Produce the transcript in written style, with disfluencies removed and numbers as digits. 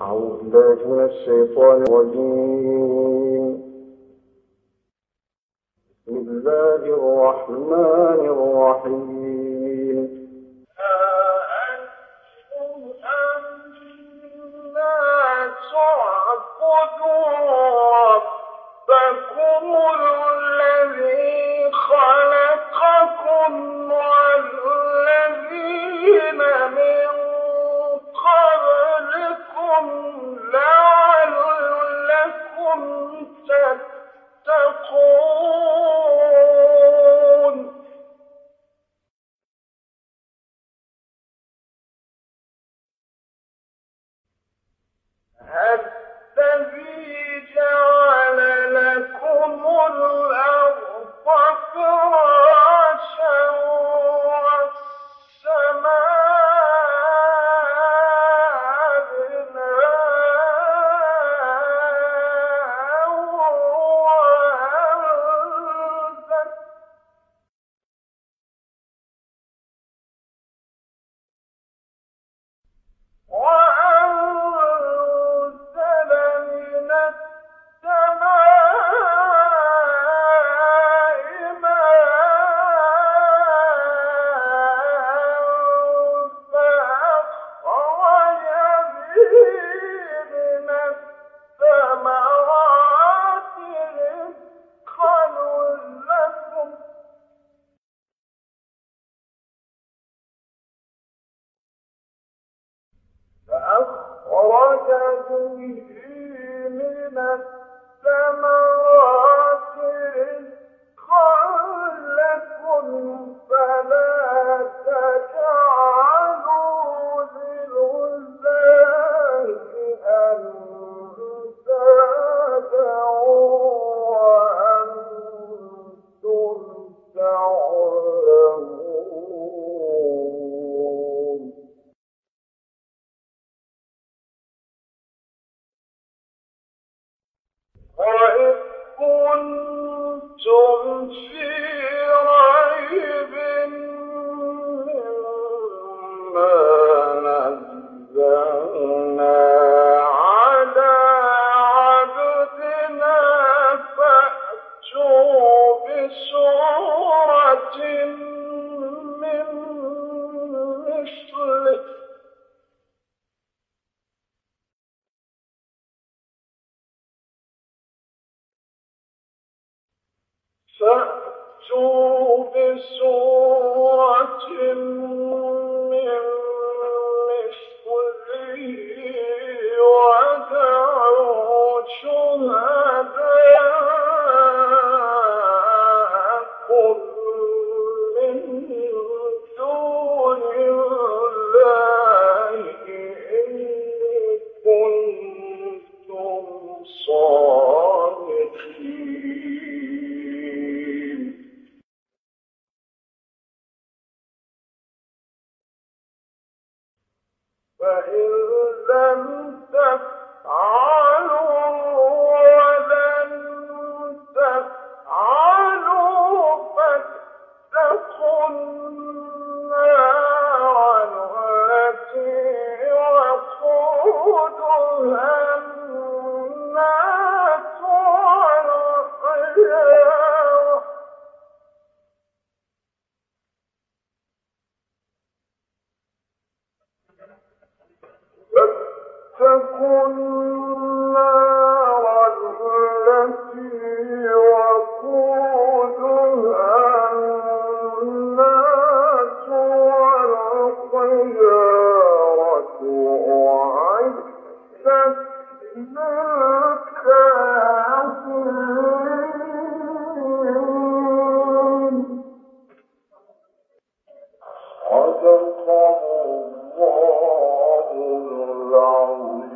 أعوذ بالله من الشيطان الرجيم. بسم الله الرحمن الرحيم. أأنتم الناس اعبدوا ربكم الذي خلقكم والذين من قبلكم لعلكم تتقون. الذي جعل لكم الأرض فراشا والسماء بناء وأنزل من السماء ماء فأخرج به من الثمرات رزقا لكم. فأخرج به من الثمرات رزقا لكم فلا تجعلوا لله أندادا وأنتم تعلمون. وإذ كنتم في ريب مما نزلنا على عبدنا فأتوا بسورة من مثله ودعوا شهداءكم من دون الله إن كنتم صادقين. فإن لم تفعلوا ولن تفعلوا فاتقوا النار التي وقودها الناس والحجارة فاتقوا النار التي وقودها الناس والحجارة أعدت للكافرين. صدق الله العظيم.